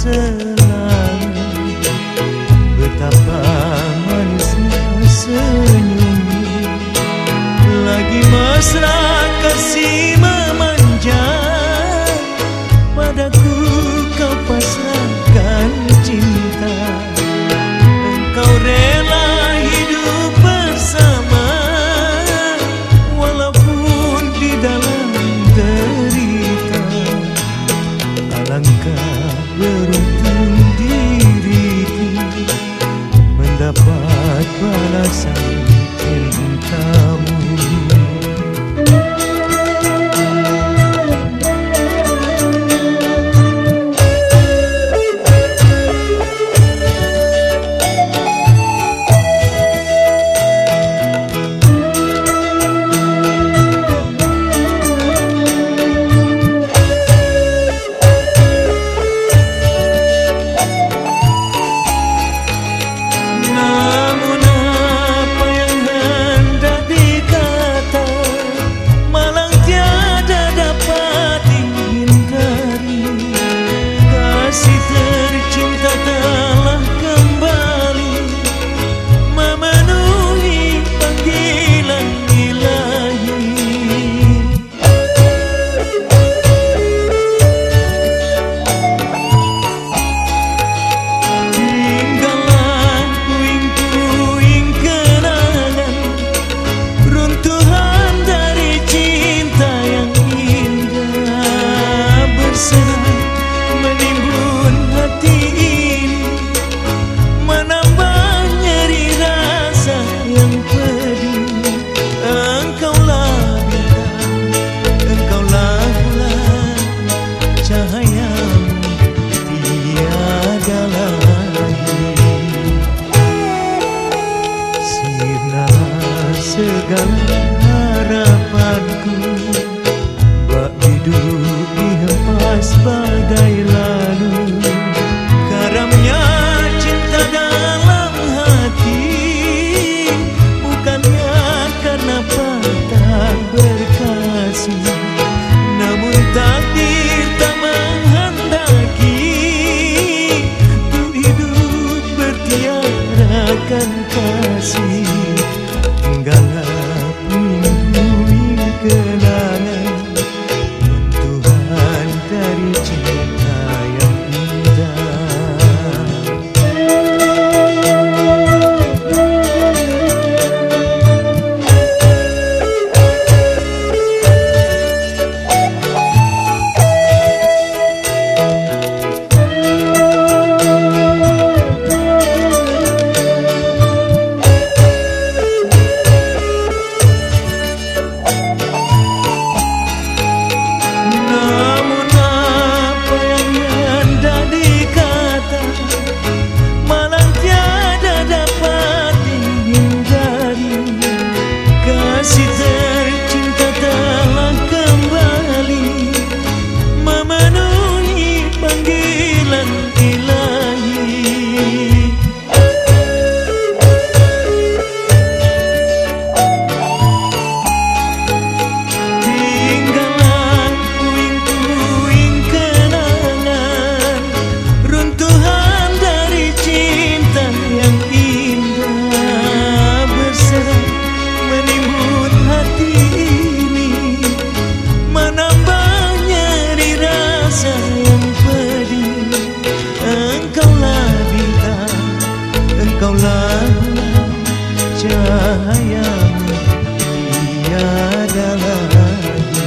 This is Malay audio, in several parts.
selalu. Betapa manisnya senyummu, lagi mesra kasih memanja. Padaku kau pasrahkan cinta, engkau rela hidup bersama, walaupun di dalam derita. Alangkah beruntung diriku mendapat balasan cintamu. Segala harapanku bak hidup dihempas badai lalu. Karamnya cinta dalam hati, bukannya karena patah berkasih, namun takdir tak menghendaki untuk hidup bertiarakan kasih. Menggalap puing-puing kenangan, runtuhan dari cinta yang indah. Engkaulah cahayamu, tiada lagi.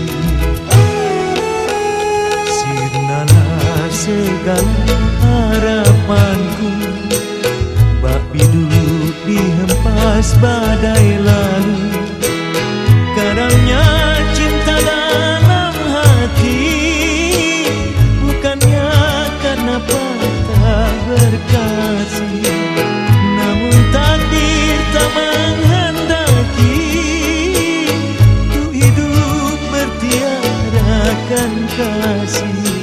Sirnalah segala harapanku, bak hidup dihempas badai lalu. Karangnya cinta dalam hati, bukannya karena patah berkasih, namun takdir tak menghendaki untuk hidup bertiarakan kasih.